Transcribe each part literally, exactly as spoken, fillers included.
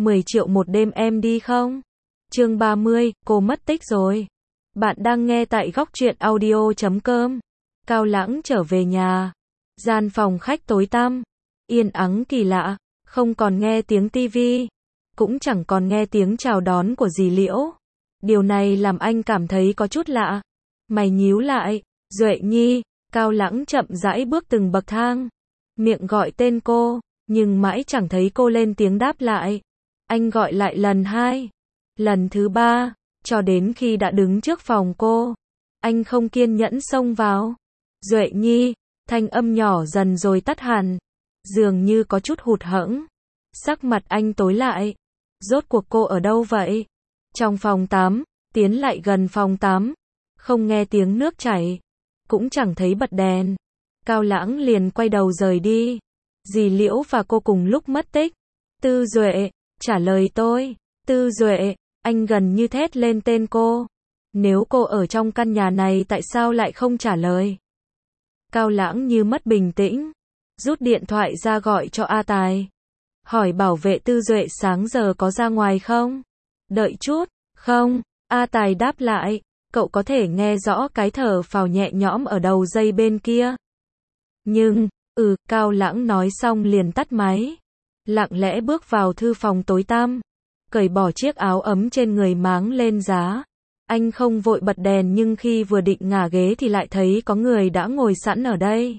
mười triệu một đêm em đi không? Chương ba mươi, cô mất tích rồi. Bạn đang nghe tại góc truyện audio chấm com. Cao Lãng trở về nhà. Gian phòng khách tối tăm, yên ắng kỳ lạ, không còn nghe tiếng tivi, cũng chẳng còn nghe tiếng chào đón của dì Liễu. Điều này làm anh cảm thấy có chút lạ. Mày nhíu lại, Duệ Nhi. Cao Lãng chậm rãi bước từng bậc thang, miệng gọi tên cô, nhưng mãi chẳng thấy cô lên tiếng đáp lại. Anh gọi lại lần hai, lần thứ ba, cho đến khi đã đứng trước phòng cô, anh không kiên nhẫn xông vào. Duệ Nhi, thanh âm nhỏ dần rồi tắt hẳn, dường như có chút hụt hẫng. Sắc mặt anh tối lại. Rốt cuộc cô ở đâu vậy? Trong phòng tắm, tiến lại gần phòng tắm, không nghe tiếng nước chảy, cũng chẳng thấy bật đèn. Cao Lãng liền quay đầu rời đi. Dì Liễu và cô cùng lúc mất tích. Tư Duệ, trả lời tôi. Tư Duệ, anh gần như thét lên tên cô. Nếu cô ở trong căn nhà này tại sao lại không trả lời? Cao Lãng như mất bình tĩnh, rút điện thoại ra gọi cho A Tài. Hỏi bảo vệ Tư Duệ sáng giờ có ra ngoài không? Đợi chút, không. A Tài đáp lại, cậu có thể nghe rõ cái thở phào nhẹ nhõm ở đầu dây bên kia. Nhưng, ừ, Cao Lãng nói xong liền tắt máy. Lặng lẽ bước vào thư phòng tối tăm, cởi bỏ chiếc áo ấm trên người máng lên giá. Anh không vội bật đèn nhưng khi vừa định ngả ghế thì lại thấy có người đã ngồi sẵn ở đây.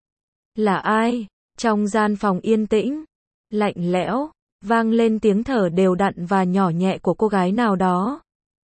Là ai? Trong gian phòng yên tĩnh, lạnh lẽo, vang lên tiếng thở đều đặn và nhỏ nhẹ của cô gái nào đó,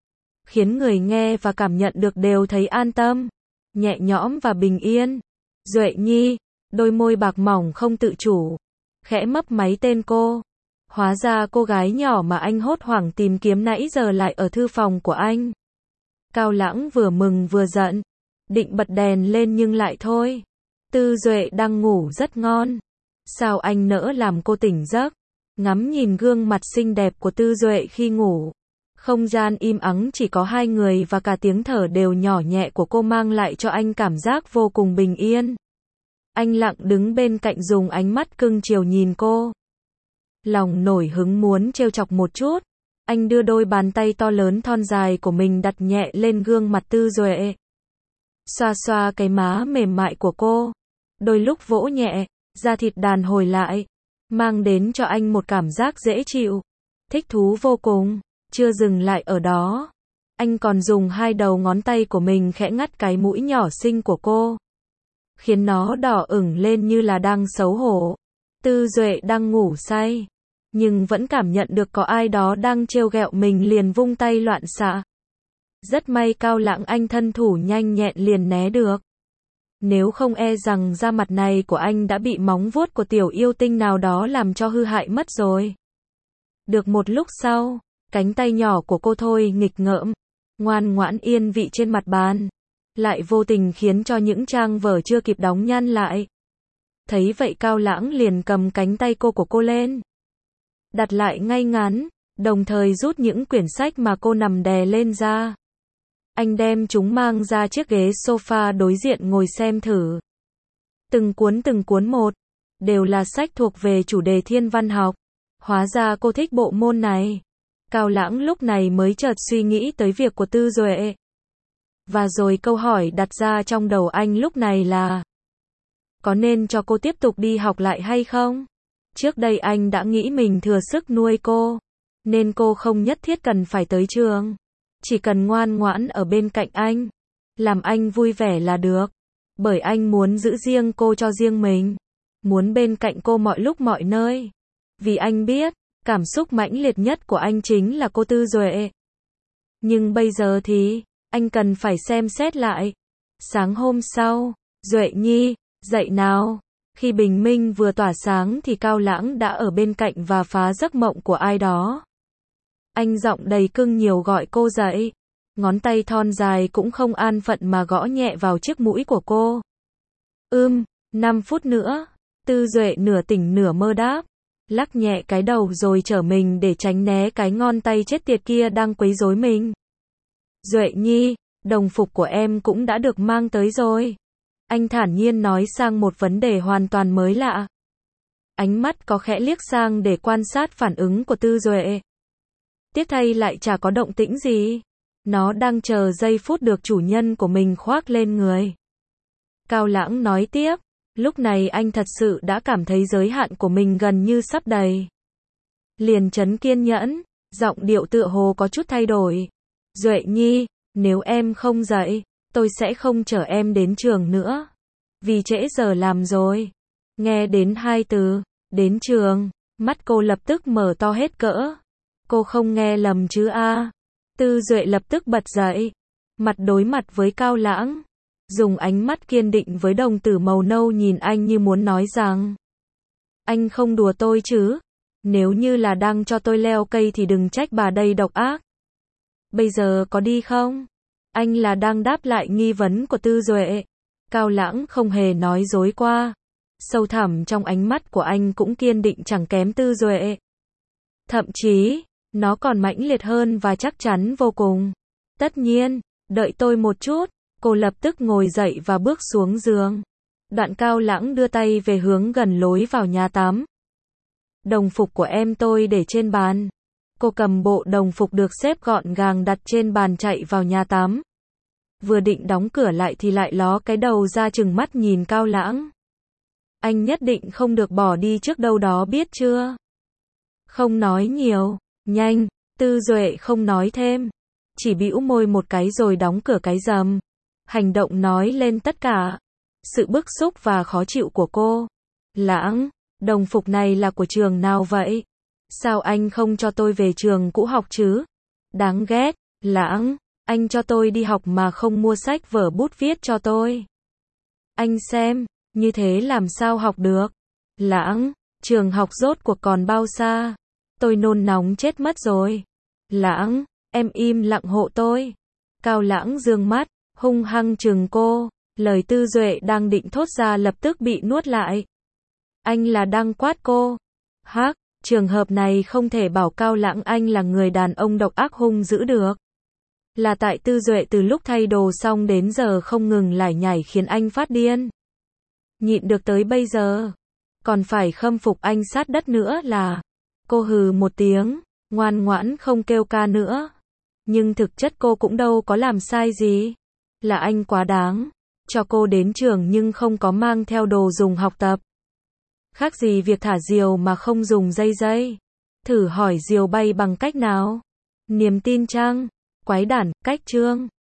khiến người nghe và cảm nhận được đều thấy an tâm, nhẹ nhõm và bình yên. Duệ Nhi, đôi môi bạc mỏng không tự chủ, khẽ mấp máy tên cô. Hóa ra cô gái nhỏ mà anh hốt hoảng tìm kiếm nãy giờ lại ở thư phòng của anh. Cao Lãng vừa mừng vừa giận, định bật đèn lên nhưng lại thôi. Tư Duệ đang ngủ rất ngon. Sao anh nỡ làm cô tỉnh giấc? Ngắm nhìn gương mặt xinh đẹp của Tư Duệ khi ngủ. Không gian im ắng chỉ có hai người và cả tiếng thở đều nhỏ nhẹ của cô mang lại cho anh cảm giác vô cùng bình yên. Anh lặng đứng bên cạnh dùng ánh mắt cưng chiều nhìn cô. Lòng nổi hứng muốn trêu chọc một chút. Anh đưa đôi bàn tay to lớn thon dài của mình đặt nhẹ lên gương mặt Tư Duệ. Xoa xoa cái má mềm mại của cô. Đôi lúc vỗ nhẹ, da thịt đàn hồi lại, mang đến cho anh một cảm giác dễ chịu, thích thú vô cùng. Chưa dừng lại ở đó, anh còn dùng hai đầu ngón tay của mình khẽ ngắt cái mũi nhỏ xinh của cô, khiến nó đỏ ửng lên như là đang xấu hổ. Tư Duệ đang ngủ say, nhưng vẫn cảm nhận được có ai đó đang trêu ghẹo mình liền vung tay loạn xạ. Rất may Cao Lãng anh thân thủ nhanh nhẹn liền né được. Nếu không e rằng da mặt này của anh đã bị móng vuốt của tiểu yêu tinh nào đó làm cho hư hại mất rồi. Được một lúc sau, cánh tay nhỏ của cô thôi nghịch ngợm, ngoan ngoãn yên vị trên mặt bàn, lại vô tình khiến cho những trang vở chưa kịp đóng nhăn lại. Thấy vậy Cao Lãng liền cầm cánh tay cô của cô lên, đặt lại ngay ngắn, đồng thời rút những quyển sách mà cô nằm đè lên ra. Anh đem chúng mang ra chiếc ghế sofa đối diện ngồi xem thử. Từng cuốn từng cuốn một, đều là sách thuộc về chủ đề thiên văn học. Hóa ra cô thích bộ môn này. Cao Lãng lúc này mới chợt suy nghĩ tới việc của Tư Duệ. Và rồi câu hỏi đặt ra trong đầu anh lúc này là, có nên cho cô tiếp tục đi học lại hay không? Trước đây anh đã nghĩ mình thừa sức nuôi cô, nên cô không nhất thiết cần phải tới trường. Chỉ cần ngoan ngoãn ở bên cạnh anh, làm anh vui vẻ là được. Bởi anh muốn giữ riêng cô cho riêng mình, muốn bên cạnh cô mọi lúc mọi nơi. Vì anh biết, cảm xúc mãnh liệt nhất của anh chính là cô Tư Duệ. Nhưng bây giờ thì, anh cần phải xem xét lại. Sáng hôm sau, Duệ Nhi, dậy nào. Khi bình minh vừa tỏa sáng thì Cao Lãng đã ở bên cạnh và phá giấc mộng của ai đó. Anh giọng đầy cưng nhiều gọi cô dậy. Ngón tay thon dài cũng không an phận mà gõ nhẹ vào chiếc mũi của cô. Ưm, năm phút nữa. Tư Duệ nửa tỉnh nửa mơ đáp. Lắc nhẹ cái đầu rồi trở mình để tránh né cái ngón tay chết tiệt kia đang quấy rối mình. Duệ Nhi, đồng phục của em cũng đã được mang tới rồi. Anh thản nhiên nói sang một vấn đề hoàn toàn mới lạ. Ánh mắt có khẽ liếc sang để quan sát phản ứng của Tư Duệ. Tiếc thay lại chả có động tĩnh gì. Nó đang chờ giây phút được chủ nhân của mình khoác lên người. Cao Lãng nói tiếp, lúc này anh thật sự đã cảm thấy giới hạn của mình gần như sắp đầy. Liền trấn kiên nhẫn, giọng điệu tựa hồ có chút thay đổi. Duệ Nhi, nếu em không dậy, tôi sẽ không chở em đến trường nữa. Vì trễ giờ làm rồi. Nghe đến hai từ, đến trường, mắt cô lập tức mở to hết cỡ. Cô không nghe lầm chứ a? Tư Duệ lập tức bật dậy, mặt đối mặt với Cao Lãng, dùng ánh mắt kiên định với đồng tử màu nâu nhìn anh như muốn nói rằng, anh không đùa tôi chứ? Nếu như là đang cho tôi leo cây thì đừng trách bà đây độc ác. Bây giờ có đi không? Anh là đang đáp lại nghi vấn của Tư Duệ. Cao Lãng không hề nói dối qua. Sâu thẳm trong ánh mắt của anh cũng kiên định chẳng kém Tư Duệ. Thậm chí, nó còn mãnh liệt hơn và chắc chắn vô cùng. Tất nhiên, đợi tôi một chút. Cô lập tức ngồi dậy và bước xuống giường. Đoạn Cao Lãng đưa tay về hướng gần lối vào nhà tắm. Đồng phục của em tôi để trên bàn. Cô cầm bộ đồng phục được xếp gọn gàng đặt trên bàn chạy vào nhà tắm. Vừa định đóng cửa lại thì lại ló cái đầu ra chừng mắt nhìn Cao Lãng. Anh nhất định không được bỏ đi trước đâu đó biết chưa? Không nói nhiều, nhanh, Tư Duệ không nói thêm. Chỉ bĩu môi một cái rồi đóng cửa cái rầm. Hành động nói lên tất cả. Sự bức xúc và khó chịu của cô. Lãng, đồng phục này là của trường nào vậy? Sao anh không cho tôi về trường cũ học chứ? Đáng ghét, Lãng, anh cho tôi đi học mà không mua sách vở bút viết cho tôi. Anh xem, như thế làm sao học được? Lãng, trường học rốt cuộc còn bao xa? Tôi nôn nóng chết mất rồi. Lãng, em im lặng hộ tôi. Cao Lãng dương mắt, hung hăng trừng cô. Lời Tư Duệ đang định thốt ra lập tức bị nuốt lại. Anh là đang quát cô. Hắc, trường hợp này không thể bảo Cao Lãng anh là người đàn ông độc ác hung dữ được. Là tại Tư Duệ từ lúc thay đồ xong đến giờ không ngừng lải nhải khiến anh phát điên. Nhịn được tới bây giờ. Còn phải khâm phục anh sát đất nữa là. Cô hừ một tiếng, ngoan ngoãn không kêu ca nữa. Nhưng thực chất cô cũng đâu có làm sai gì. Là anh quá đáng. Cho cô đến trường nhưng không có mang theo đồ dùng học tập. Khác gì việc thả diều mà không dùng dây dây. Thử hỏi diều bay bằng cách nào? Niềm tin chăng? Quái đản, cách chương.